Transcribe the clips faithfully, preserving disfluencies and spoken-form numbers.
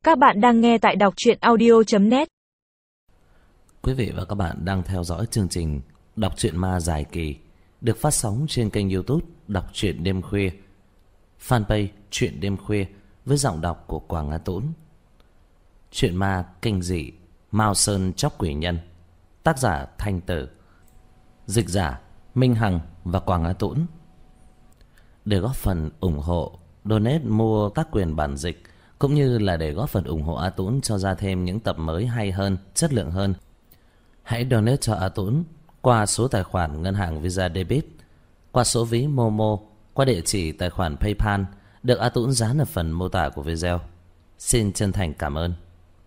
Các bạn đang nghe tại đọc truyện audio chấm net. Quý vị và các bạn đang theo dõi chương trình Đọc truyện ma dài kỳ được phát sóng trên kênh YouTube Đọc truyện đêm khuya, fanpage Truyện đêm khuya với giọng đọc của Quảng Á Tũng. Truyện ma kinh dị Mao Sơn Chóc Quỷ Nhân, tác giả Thanh Tử, dịch giả Minh Hằng và Quảng Á Tũng. Để góp phần ủng hộ, donate mua tác quyền bản dịch, cũng như là để góp phần ủng hộ A Tũng cho ra thêm những tập mới hay hơn, chất lượng hơn, hãy donate cho A Tũng qua số tài khoản ngân hàng Visa Debit, qua số ví Momo, qua địa chỉ tài khoản PayPal được A Tũng dán ở phần mô tả của video. Xin chân thành cảm ơn.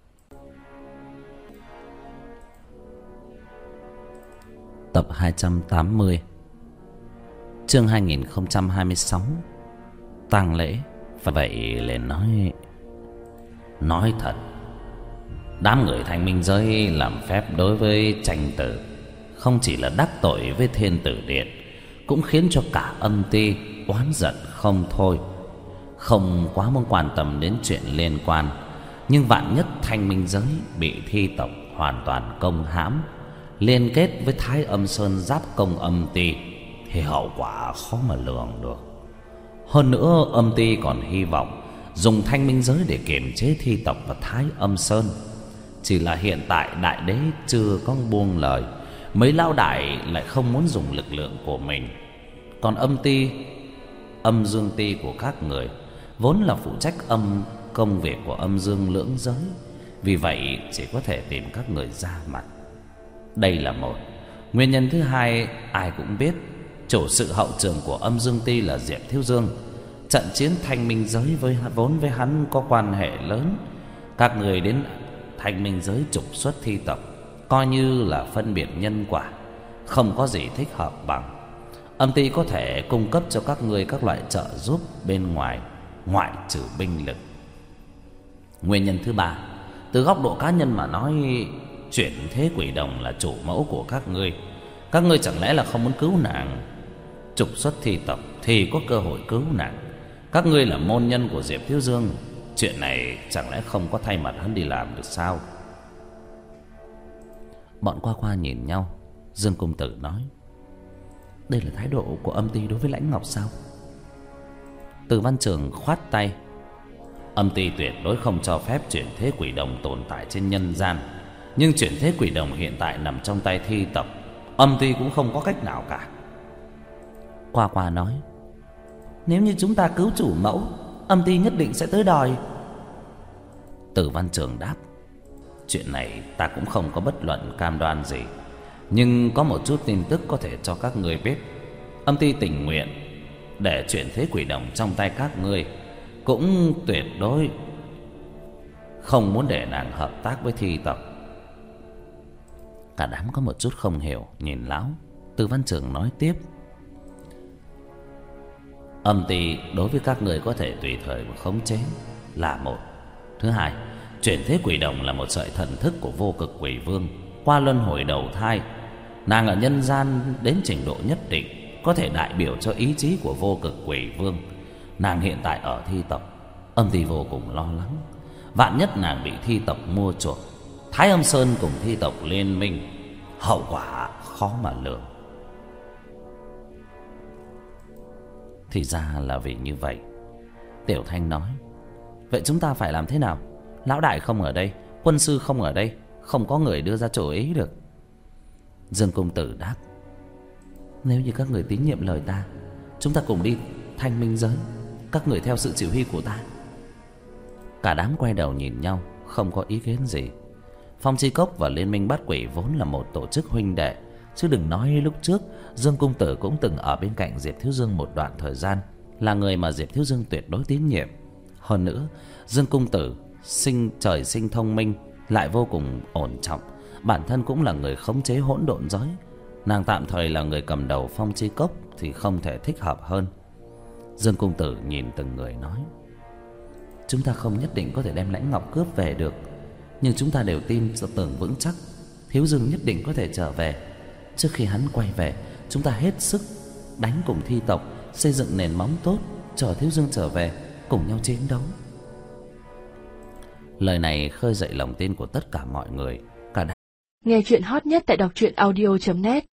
Tập hai trăm tám mươi, chương hai nghìn không trăm hai mươi sáu, tang lễ. Vậy lên nói Nói thật, đám người Thanh Minh Giới làm phép đối với Tranh Tử không chỉ là đắc tội với Thiên Tử Điện, cũng khiến cho cả âm ty oán giận không thôi. Không quá muốn quan tâm đến chuyện liên quan, nhưng vạn nhất Thanh Minh Giới bị thi tộc hoàn toàn công hãm, liên kết với Thái Âm Sơn giáp công âm ty, thì hậu quả khó mà lường được. Hơn nữa, âm ty còn hy vọng dùng Thanh Minh Giới để kiềm chế thi tộc và Thái Âm Sơn. Chỉ là hiện tại đại đế chưa có buông lời, mấy lão đại lại không muốn dùng lực lượng của mình. Còn âm ty, âm dương ty của các người vốn là phụ trách âm công việc của âm dương lưỡng giới, vì vậy chỉ có thể tìm các người ra mặt. Đây là một. Nguyên nhân thứ hai, ai cũng biết chủ sự hậu trường của âm dương ty là Diệp Thiếu Dương. Trận chiến Thanh Minh Giới với vốn với hắn có quan hệ lớn. Các người đến Thanh Minh Giới trục xuất thi tộc coi như là phân biệt nhân quả, không có gì thích hợp bằng. Âm ty có thể cung cấp cho các người các loại trợ giúp bên ngoài, ngoại trừ binh lực. Nguyên nhân thứ ba, từ góc độ cá nhân mà nói, chuyển thế quỷ đồng là chủ mẫu của các ngươi. Các ngươi chẳng lẽ là không muốn cứu nàng? Trục xuất thi tộc thì có cơ hội cứu nàng. Các ngươi là môn nhân của Diệp Thiếu Dương, chuyện này chẳng lẽ không có thay mặt hắn đi làm được sao? Bọn qua qua nhìn nhau. Dương Công Tử nói: đây là thái độ của âm ty đối với Lãnh Ngọc sao? Từ Văn Trường khoát tay: âm ty tuyệt đối không cho phép chuyển thế quỷ đồng tồn tại trên nhân gian. Nhưng chuyển thế quỷ đồng hiện tại nằm trong tay thi tộc, âm ty cũng không có cách nào cả. Qua qua nói: nếu như chúng ta cứu chủ mẫu, âm ty nhất định sẽ tới đòi. Từ Văn Trường đáp: chuyện này ta cũng không có bất luận cam đoan gì, nhưng có một chút tin tức có thể cho các ngươi biết. Âm ty tình nguyện để chuyển thế quỷ đồng trong tay các ngươi, cũng tuyệt đối không muốn để nàng hợp tác với thi tộc. Cả đám có một chút không hiểu, nhìn lão. Từ Văn Trường nói tiếp: âm ty đối với các người có thể tùy thời mà khống chế là một. Thứ hai, chuyển thế quỷ đồng là một sợi thần thức của vô cực quỷ vương qua luân hồi đầu thai. Nàng ở nhân gian đến trình độ nhất định có thể đại biểu cho ý chí của vô cực quỷ vương. Nàng hiện tại ở thi tộc, âm ty vô cùng lo lắng. Vạn nhất nàng bị thi tộc mua chuộc, Thái Âm Sơn cùng thi tộc liên minh, hậu quả khó mà lường. Thì ra là vì như vậy. Tiểu Thanh nói: vậy chúng ta phải làm thế nào? Lão đại không ở đây, quân sư không ở đây, không có người đưa ra chủ ý được. Dương Công Tử đáp: nếu như các người tín nhiệm lời ta, chúng ta cùng đi Thanh Minh Giới, các người theo sự chỉ huy của ta. Cả đám quay đầu nhìn nhau, không có ý kiến gì. Phong Chi Cốc và Liên minh Bát Quỷ vốn là một tổ chức huynh đệ, chứ đừng nói lúc trước Dương Công Tử cũng từng ở bên cạnh Diệp Thiếu Dương một đoạn thời gian, là người mà Diệp Thiếu Dương tuyệt đối tín nhiệm. Hơn nữa, Dương Công Tử sinh trời sinh thông minh, lại vô cùng ổn trọng, bản thân cũng là người khống chế hỗn độn giới. Nàng tạm thời là người cầm đầu Phong Chi Cốc thì không thể thích hợp hơn. Dương Công Tử nhìn từng người nói: chúng ta không nhất định có thể đem Lãnh Ngọc cướp về được, nhưng chúng ta đều tin tưởng vững chắc Thiếu Dương nhất định có thể trở về. Trước khi hắn quay về, chúng ta hết sức đánh cùng thi tộc, xây dựng nền móng tốt, chờ Thiếu Dương trở về cùng nhau chiến đấu. Lời này khơi dậy lòng tin của tất cả mọi người. Cả Nghe chuyện hot nhất tại đọc truyện audio chấm net.